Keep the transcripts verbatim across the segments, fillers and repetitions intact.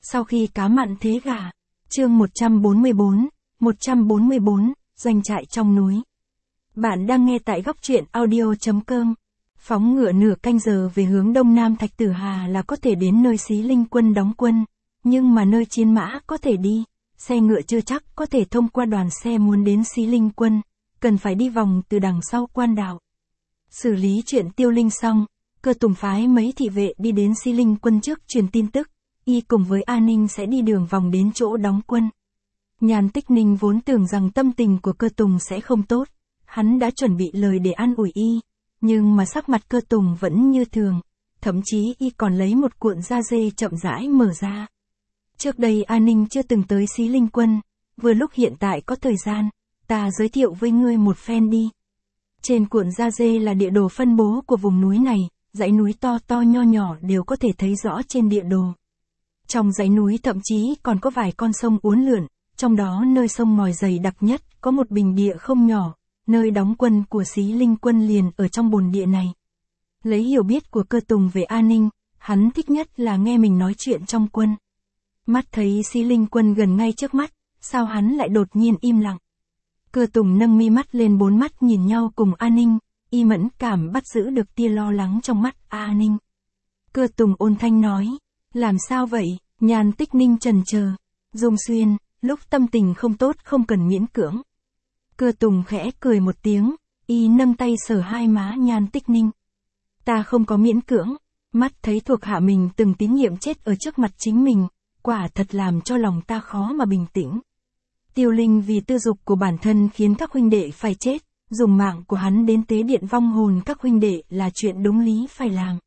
Sau khi cá mặn thế gà. Chương một trăm bốn mươi bốn, một trăm bốn mươi bốn, doanh trại trong núi. Bạn đang nghe tại góc truyện audio chấm com. Phóng ngựa nửa canh giờ về hướng đông nam Thạch Tử Hà là có thể đến nơi Xí Linh quân đóng quân, nhưng mà nơi chiến mã có thể đi, xe ngựa chưa chắc có thể thông qua đoàn xe muốn đến Xí Linh quân, cần phải đi vòng từ đằng sau quan đạo. Xử lý chuyện Tiêu Linh xong, Cơ Tùng phái mấy thị vệ đi đến Xí Linh quân trước truyền tin tức, y cùng với A Ninh sẽ đi đường vòng đến chỗ đóng quân. Nhan Tích Ninh vốn tưởng rằng tâm tình của Cơ Tùng sẽ không tốt, hắn đã chuẩn bị lời để an ủi y, nhưng mà sắc mặt Cơ Tùng vẫn như thường, thậm chí y còn lấy một cuộn da dê chậm rãi mở ra. Trước đây A Ninh chưa từng tới Xí Linh quân, vừa lúc hiện tại có thời gian, ta giới thiệu với ngươi một phen đi. Trên cuộn da dê là địa đồ phân bố của vùng núi này, dãy núi to to nho nhỏ đều có thể thấy rõ trên địa đồ. Trong dãy núi thậm chí còn có vài con sông uốn lượn, trong đó nơi sông ngòi dày đặc nhất có một bình địa không nhỏ, nơi đóng quân của Xí Linh quân liền ở trong bồn địa này. Lấy hiểu biết của Cơ Tùng về A Ninh, hắn thích nhất là nghe mình nói chuyện trong quân. Mắt thấy Xí Linh quân gần ngay trước mắt, sao hắn lại đột nhiên im lặng. Cơ Tùng nâng mi mắt lên, bốn mắt nhìn nhau cùng A Ninh, y mẫn cảm bắt giữ được tia lo lắng trong mắt A Ninh. Cơ Tùng ôn thanh nói, làm sao vậy? Nhan Tích Ninh chần chờ, Dung Xuyên, lúc tâm tình không tốt không cần miễn cưỡng. Cơ Tùng khẽ cười một tiếng, y nâng tay sờ hai má Nhan Tích Ninh. Ta không có miễn cưỡng, mắt thấy thuộc hạ mình từng tín nhiệm chết ở trước mặt chính mình, quả thật làm cho lòng ta khó mà bình tĩnh. Tiêu Linh vì tư dục của bản thân khiến các huynh đệ phải chết, dùng mạng của hắn đến tế điện vong hồn các huynh đệ là chuyện đúng lý phải làm.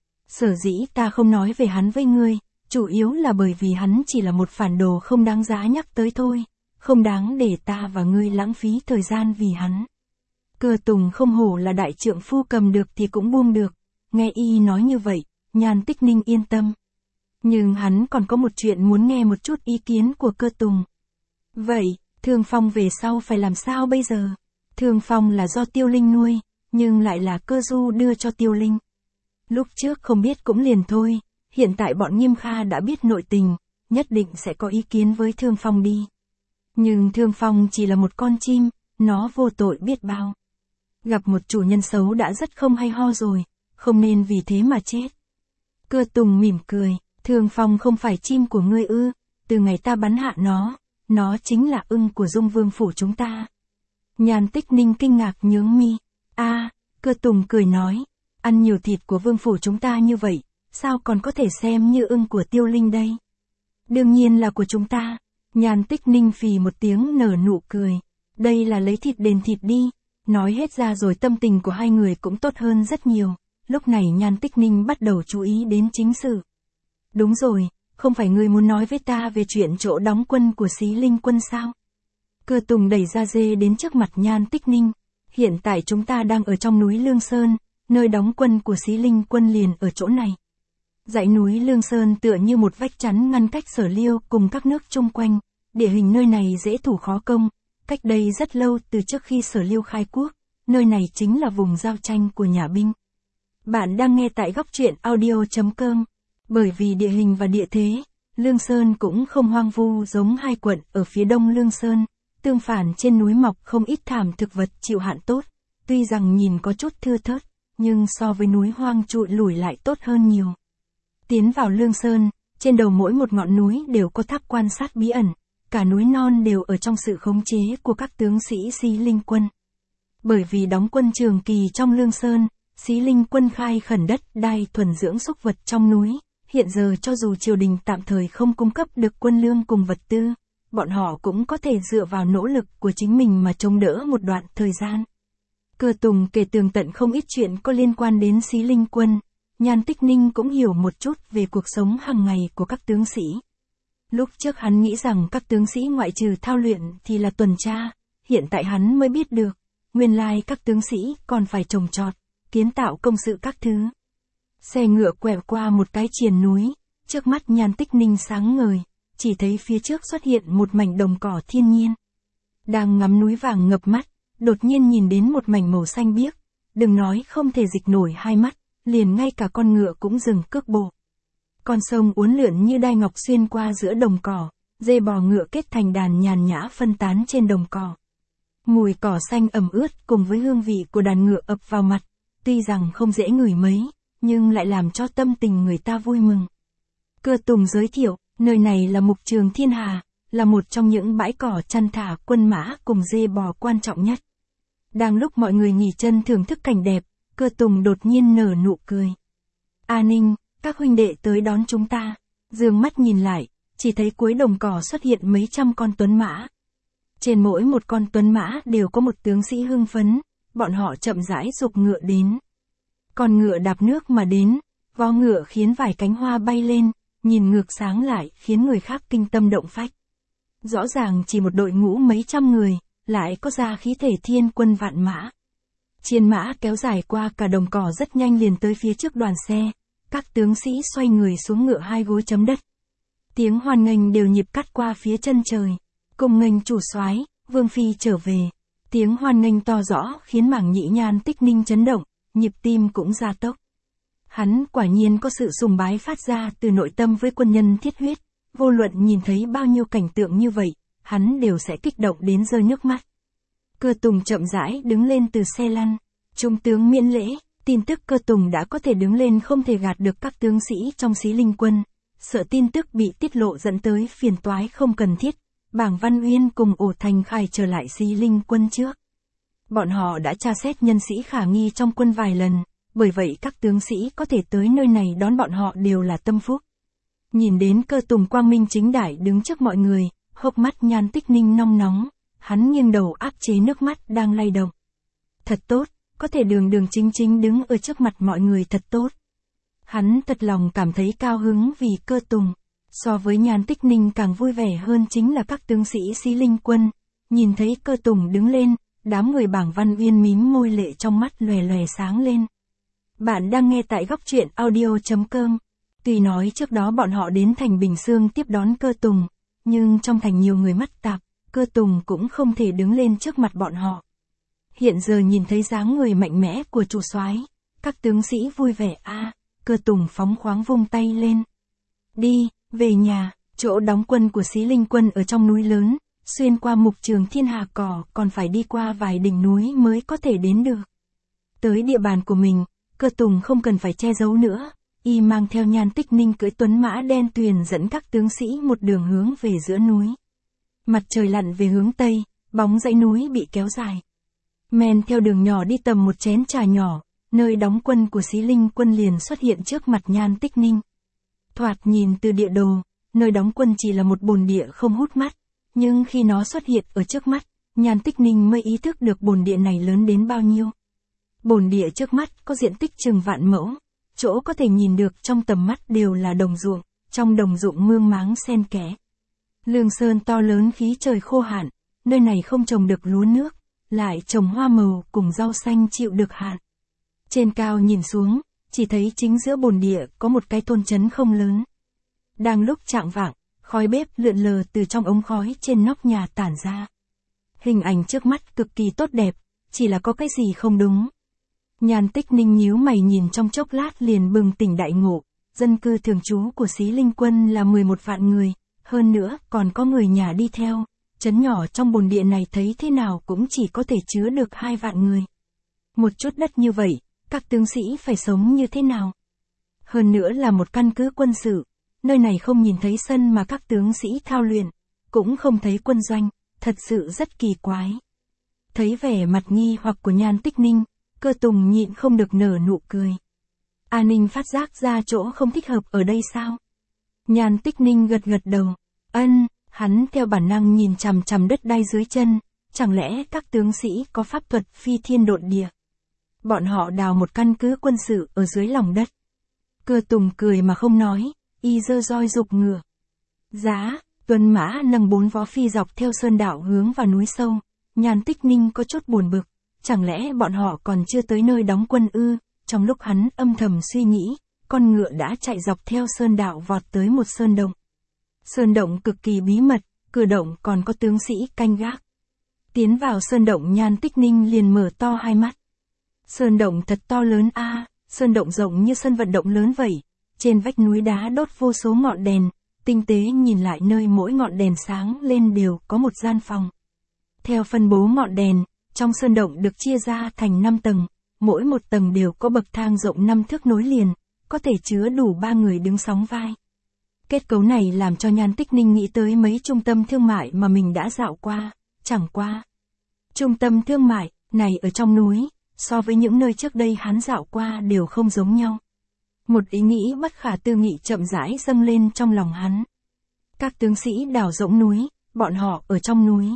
Sở dĩ ta không nói về hắn với ngươi, chủ yếu là bởi vì hắn chỉ là một phản đồ không đáng giá nhắc tới thôi, không đáng để ta và ngươi lãng phí thời gian vì hắn. Cơ Tùng không hổ là đại trượng phu, cầm được thì cũng buông được, nghe y nói như vậy, Nhan Tích Ninh yên tâm. Nhưng hắn còn có một chuyện muốn nghe một chút ý kiến của Cơ Tùng. Vậy, Thương Phong về sau phải làm sao bây giờ? Thương Phong là do Tiêu Linh nuôi, nhưng lại là Cơ Du đưa cho Tiêu Linh. Lúc trước không biết cũng liền thôi, hiện tại bọn Nghiêm Kha đã biết nội tình, nhất định sẽ có ý kiến với Thương Phong đi. Nhưng Thương Phong chỉ là một con chim, nó vô tội biết bao. Gặp một chủ nhân xấu đã rất không hay ho rồi, không nên vì thế mà chết. Cơ Tùng mỉm cười, Thương Phong không phải chim của ngươi ư? Từ ngày ta bắn hạ nó, nó chính là ưng của Dung Vương phủ chúng ta. Nhan Tích Ninh kinh ngạc nhướng mi. A, à, Cơ Tùng cười nói, ăn nhiều thịt của Vương phủ chúng ta như vậy, sao còn có thể xem như ưng của Tiêu Linh đây? Đương nhiên là của chúng ta. Nhan Tích Ninh phì một tiếng nở nụ cười. Đây là lấy thịt đền thịt đi. Nói hết ra rồi tâm tình của hai người cũng tốt hơn rất nhiều. Lúc này Nhan Tích Ninh bắt đầu chú ý đến chính sự. Đúng rồi, không phải ngươi muốn nói với ta về chuyện chỗ đóng quân của Xí Linh quân sao? Cơ Tùng đẩy da dê đến trước mặt Nhan Tích Ninh. Hiện tại chúng ta đang ở trong núi Lương Sơn, nơi đóng quân của Xí Linh quân liền ở chỗ này. Dãy núi Lương Sơn tựa như một vách chắn ngăn cách Sở Liêu cùng các nước chung quanh, địa hình nơi này dễ thủ khó công, cách đây rất lâu từ trước khi Sở Liêu khai quốc, nơi này chính là vùng giao tranh của nhà binh. Bạn đang nghe tại góc truyện audio chấm com. Bởi vì địa hình và địa thế, Lương Sơn cũng không hoang vu giống hai quận ở phía đông Lương Sơn, tương phản trên núi mọc không ít thảm thực vật chịu hạn tốt, tuy rằng nhìn có chút thưa thớt, nhưng so với núi hoang trụi lủi lại tốt hơn nhiều. Tiến vào Lương Sơn, trên đầu mỗi một ngọn núi đều có tháp quan sát bí ẩn, cả núi non đều ở trong sự khống chế của các tướng sĩ Xí Linh quân. Bởi vì đóng quân trường kỳ trong Lương Sơn, Xí Linh quân khai khẩn đất đai thuần dưỡng súc vật trong núi, hiện giờ cho dù triều đình tạm thời không cung cấp được quân lương cùng vật tư, bọn họ cũng có thể dựa vào nỗ lực của chính mình mà chống đỡ một đoạn thời gian. Cơ Tùng kể tường tận không ít chuyện có liên quan đến Xí Linh quân, Nhan Tích Ninh cũng hiểu một chút về cuộc sống hàng ngày của các tướng sĩ. Lúc trước hắn nghĩ rằng các tướng sĩ ngoại trừ thao luyện thì là tuần tra, hiện tại hắn mới biết được, nguyên lai các tướng sĩ còn phải trồng trọt, kiến tạo công sự các thứ. Xe ngựa quẹo qua một cái triền núi, trước mắt Nhan Tích Ninh sáng ngời, chỉ thấy phía trước xuất hiện một mảnh đồng cỏ thiên nhiên. Đang ngắm núi vàng ngập mắt, đột nhiên nhìn đến một mảnh màu xanh biếc, đừng nói không thể dịch nổi hai mắt, liền ngay cả con ngựa cũng dừng cước bộ. Con sông uốn lượn như đai ngọc xuyên qua giữa đồng cỏ, dê bò ngựa kết thành đàn nhàn nhã phân tán trên đồng cỏ. Mùi cỏ xanh ẩm ướt cùng với hương vị của đàn ngựa ập vào mặt, tuy rằng không dễ ngửi mấy, nhưng lại làm cho tâm tình người ta vui mừng. Cơ Tùng giới thiệu, nơi này là Mục Trường Thiên Hà, là một trong những bãi cỏ chăn thả quân mã cùng dê bò quan trọng nhất. Đang lúc mọi người nghỉ chân thưởng thức cảnh đẹp, Cơ Tùng đột nhiên nở nụ cười. A Ninh, các huynh đệ tới đón chúng ta. Dương mắt nhìn lại, chỉ thấy cuối đồng cỏ xuất hiện mấy trăm con tuấn mã. Trên mỗi một con tuấn mã đều có một tướng sĩ hưng phấn, bọn họ chậm rãi giục ngựa đến. Con ngựa đạp nước mà đến, vó ngựa khiến vài cánh hoa bay lên, nhìn ngược sáng lại khiến người khác kinh tâm động phách. Rõ ràng chỉ một đội ngũ mấy trăm người, lại có ra khí thể thiên quân vạn mã. Chiến mã kéo dài qua cả đồng cỏ rất nhanh liền tới phía trước đoàn xe, các tướng sĩ xoay người xuống ngựa hai gối chấm đất. Tiếng hoan nghênh đều nhịp cắt qua phía chân trời, cùng nghênh chủ soái, Vương Phi trở về. Tiếng hoan nghênh to rõ khiến mảng nhĩ Nhan Tích Ninh chấn động, nhịp tim cũng gia tốc. Hắn quả nhiên có sự sùng bái phát ra từ nội tâm với quân nhân thiết huyết, vô luận nhìn thấy bao nhiêu cảnh tượng như vậy, hắn đều sẽ kích động đến rơi nước mắt. Cơ Tùng chậm rãi đứng lên từ xe lăn, trung tướng miễn lễ, tin tức Cơ Tùng đã có thể đứng lên không thể gạt được các tướng sĩ trong Xí Linh Quân, sợ tin tức bị tiết lộ dẫn tới phiền toái không cần thiết, Bảng Văn Uyên cùng Ổ Thành Khải trở lại Xí Linh Quân trước. Bọn họ đã tra xét nhân sĩ khả nghi trong quân vài lần, bởi vậy các tướng sĩ có thể tới nơi này đón bọn họ đều là tâm phúc. Nhìn đến Cơ Tùng quang minh chính đại đứng trước mọi người, hốc mắt Nhan Tích Ninh nong nóng, hắn nghiêng đầu áp chế nước mắt đang lay động. Thật tốt, có thể đường đường chính chính đứng ở trước mặt mọi người thật tốt. Hắn thật lòng cảm thấy cao hứng vì Cơ Tùng. So với Nhan Tích Ninh càng vui vẻ hơn chính là các tướng sĩ Xí Linh Quân. Nhìn thấy Cơ Tùng đứng lên, đám người Bảng Văn Uyên mím môi lệ trong mắt lòe lòe sáng lên. Bạn đang nghe tại góc truyện audio chấm com. Tuy nói trước đó bọn họ đến thành Bình Xương tiếp đón Cơ Tùng, nhưng trong thành nhiều người mắt tạp, Cơ Tùng cũng không thể đứng lên trước mặt bọn họ. Hiện giờ nhìn thấy dáng người mạnh mẽ của chủ soái, các tướng sĩ vui vẻ a, à, Cơ Tùng phóng khoáng vung tay lên. Đi, về nhà, chỗ đóng quân của Xí Linh Quân ở trong núi lớn, xuyên qua Mục Trường Thiên Hà cỏ còn phải đi qua vài đỉnh núi mới có thể đến được. Tới địa bàn của mình, Cơ Tùng không cần phải che giấu nữa, y mang theo Nhan Tích Ninh cưỡi tuấn mã đen tuyền dẫn các tướng sĩ một đường hướng về giữa núi. Mặt trời lặn về hướng Tây, bóng dãy núi bị kéo dài. Men theo đường nhỏ đi tầm một chén trà nhỏ, nơi đóng quân của Xí Linh Quân liền xuất hiện trước mặt Nhan Tích Ninh. Thoạt nhìn từ địa đồ, nơi đóng quân chỉ là một bồn địa không hút mắt, nhưng khi nó xuất hiện ở trước mắt, Nhan Tích Ninh mới ý thức được bồn địa này lớn đến bao nhiêu. Bồn địa trước mắt có diện tích chừng vạn mẫu, chỗ có thể nhìn được trong tầm mắt đều là đồng ruộng, trong đồng ruộng mương máng xen kẽ. Lương sơn to lớn khí trời khô hạn, nơi này không trồng được lúa nước, lại trồng hoa màu cùng rau xanh chịu được hạn. Trên cao nhìn xuống, chỉ thấy chính giữa bồn địa có một cái thôn trấn không lớn. Đang lúc chạng vạng, khói bếp lượn lờ từ trong ống khói trên nóc nhà tản ra. Hình ảnh trước mắt cực kỳ tốt đẹp, chỉ là có cái gì không đúng. Nhan Tích Ninh nhíu mày nhìn trong chốc lát liền bừng tỉnh đại ngộ, dân cư thường trú của Xí Linh Quân là mười một vạn người, hơn nữa còn có người nhà đi theo, trấn nhỏ trong bồn địa này thấy thế nào cũng chỉ có thể chứa được hai vạn người. Một chút đất như vậy, các tướng sĩ phải sống như thế nào? Hơn nữa là một căn cứ quân sự, nơi này không nhìn thấy sân mà các tướng sĩ thao luyện, cũng không thấy quân doanh, thật sự rất kỳ quái. Thấy vẻ mặt nghi hoặc của Nhan Tích Ninh, Cơ Tùng nhịn không được nở nụ cười. A Ninh phát giác ra chỗ không thích hợp ở đây sao? Nhan Tích Ninh gật gật đầu. Ân, hắn theo bản năng nhìn chằm chằm đất đai dưới chân, chẳng lẽ các tướng sĩ có pháp thuật phi thiên độn địa? Bọn họ đào một căn cứ quân sự ở dưới lòng đất. Cơ Tùng cười mà không nói, y giơ roi giục ngựa. Giá, tuấn mã nâng bốn vó phi dọc theo sơn đạo hướng vào núi sâu. Nhan Tích Ninh có chút buồn bực, chẳng lẽ bọn họ còn chưa tới nơi đóng quân ư? Trong lúc hắn âm thầm suy nghĩ, con ngựa đã chạy dọc theo sơn đạo vọt tới một sơn động. Sơn động cực kỳ bí mật, cửa động còn có tướng sĩ canh gác. Tiến vào sơn động Nhan Tích Ninh liền mở to hai mắt. Sơn động thật to lớn a, à, sơn động rộng như sân vận động lớn vậy, trên vách núi đá đốt vô số ngọn đèn, tinh tế nhìn lại nơi mỗi ngọn đèn sáng lên đều có một gian phòng. Theo phân bố ngọn đèn, trong sơn động được chia ra thành năm tầng, mỗi một tầng đều có bậc thang rộng năm thước nối liền, có thể chứa đủ ba người đứng sóng vai. Kết cấu này làm cho Nhan Tích Ninh nghĩ tới mấy trung tâm thương mại mà mình đã dạo qua, chẳng qua. Trung tâm thương mại này ở trong núi, so với những nơi trước đây hắn dạo qua đều không giống nhau. Một ý nghĩ bất khả tư nghị chậm rãi dâng lên trong lòng hắn. Các tướng sĩ đào rỗng núi, bọn họ ở trong núi.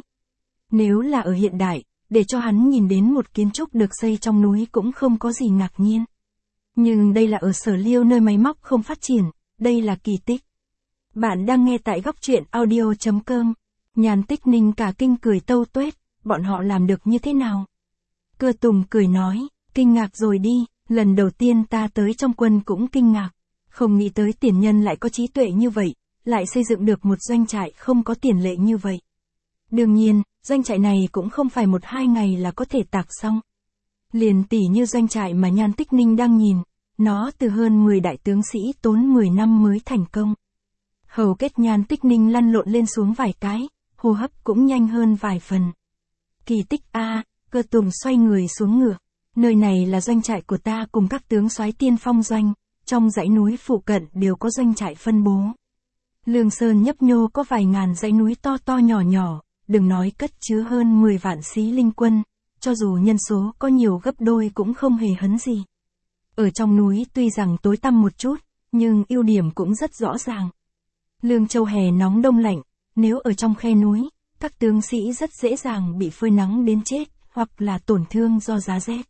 Nếu là ở hiện đại, để cho hắn nhìn đến một kiến trúc được xây trong núi cũng không có gì ngạc nhiên. Nhưng đây là ở Sở Liêu nơi máy móc không phát triển, đây là kỳ tích. Bạn đang nghe tại góc truyện audio chấm com. Nhan Tích Ninh cả kinh cười tâu tuét, bọn họ làm được như thế nào? Cơ Tùng cười nói, kinh ngạc rồi đi, lần đầu tiên ta tới trong quân cũng kinh ngạc. Không nghĩ tới tiền nhân lại có trí tuệ như vậy, lại xây dựng được một doanh trại không có tiền lệ như vậy. Đương nhiên, doanh trại này cũng không phải một hai ngày là có thể tạc xong. Liền tỉ như doanh trại mà Nhan Tích Ninh đang nhìn, nó từ hơn mười đại tướng sĩ tốn mười năm mới thành công. Hầu kết Nhan Tích Ninh lăn lộn lên xuống vài cái, hô hấp cũng nhanh hơn vài phần. Kỳ tích a, Cơ Tùng xoay người xuống ngựa. Nơi này là doanh trại của ta cùng các tướng soái tiên phong doanh, trong dãy núi phụ cận đều có doanh trại phân bố. Lương Sơn nhấp nhô có vài ngàn dãy núi to to nhỏ nhỏ, đừng nói cất chứa hơn mười vạn xí linh quân, cho dù nhân số có nhiều gấp đôi cũng không hề hấn gì. Ở trong núi tuy rằng tối tăm một chút, nhưng ưu điểm cũng rất rõ ràng. Lương Châu hè nóng đông lạnh, nếu ở trong khe núi, các tướng sĩ rất dễ dàng bị phơi nắng đến chết, hoặc là tổn thương do giá rét.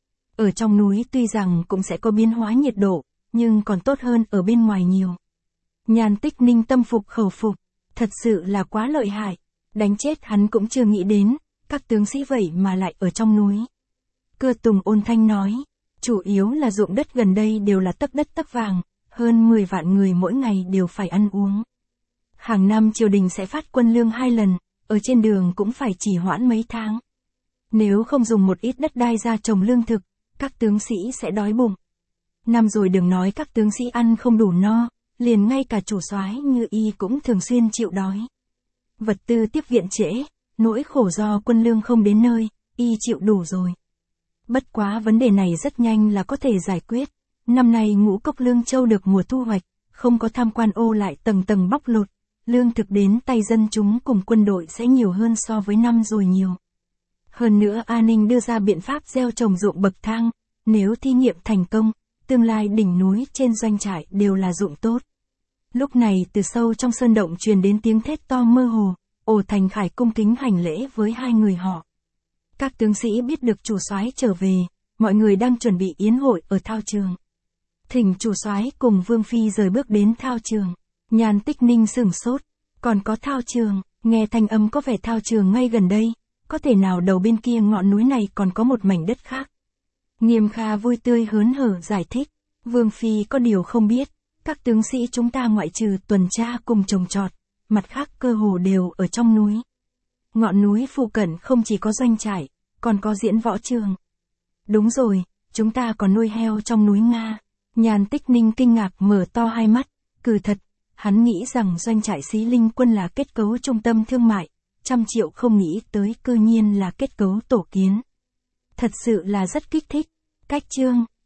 Ở trong núi tuy rằng cũng sẽ có biến hóa nhiệt độ, nhưng còn tốt hơn ở bên ngoài nhiều. Nhan Tích Ninh tâm phục khẩu phục, thật sự là quá lợi hại, đánh chết hắn cũng chưa nghĩ đến, các tướng sĩ vậy mà lại ở trong núi. Cơ Tùng ôn thanh nói, chủ yếu là ruộng đất gần đây đều là tấc đất tấc vàng, hơn mười vạn người mỗi ngày đều phải ăn uống. Hàng năm triều đình sẽ phát quân lương hai lần, ở trên đường cũng phải trì hoãn mấy tháng. Nếu không dùng một ít đất đai ra trồng lương thực, các tướng sĩ sẽ đói bụng. Năm rồi đừng nói các tướng sĩ ăn không đủ no, liền ngay cả chủ soái như y cũng thường xuyên chịu đói. Vật tư tiếp viện trễ, nỗi khổ do quân lương không đến nơi, y chịu đủ rồi. Bất quá vấn đề này rất nhanh là có thể giải quyết. Năm nay ngũ cốc Lương Châu được mùa thu hoạch, không có tham quan ô lại tầng tầng bóc lột, lương thực đến tay dân chúng cùng quân đội sẽ nhiều hơn so với năm rồi nhiều. Hơn nữa An Ninh đưa ra biện pháp gieo trồng ruộng bậc thang, nếu thí nghiệm thành công, tương lai đỉnh núi trên doanh trại đều là ruộng tốt. Lúc này từ sâu trong sơn động truyền đến tiếng thét to mơ hồ, Ổ Thành Khải cung kính hành lễ với hai người họ. Các tướng sĩ biết được chủ soái trở về, mọi người đang chuẩn bị yến hội ở thao trường. Thỉnh chủ soái cùng Vương Phi rời bước đến thao trường. Nhan Tích Ninh sửng sốt, còn có thao trường, nghe thanh âm có vẻ thao trường ngay gần đây, có thể nào đầu bên kia ngọn núi này còn có một mảnh đất khác. Nghiêm Kha vui tươi hớn hở giải thích, Vương Phi có điều không biết, các tướng sĩ chúng ta ngoại trừ tuần tra cùng trồng trọt, mặt khác cơ hồ đều ở trong núi. Ngọn núi phụ cận không chỉ có doanh trại, còn có diễn võ trường. Đúng rồi, chúng ta còn nuôi heo trong núi Nga. Nhan Tích Ninh kinh ngạc mở to hai mắt, cừ thật, hắn nghĩ rằng doanh trại xí linh quân là kết cấu trung tâm thương mại, trăm triệu không nghĩ tới cư nhiên là kết cấu tổ kiến. Thật sự là rất kích thích. Cách chương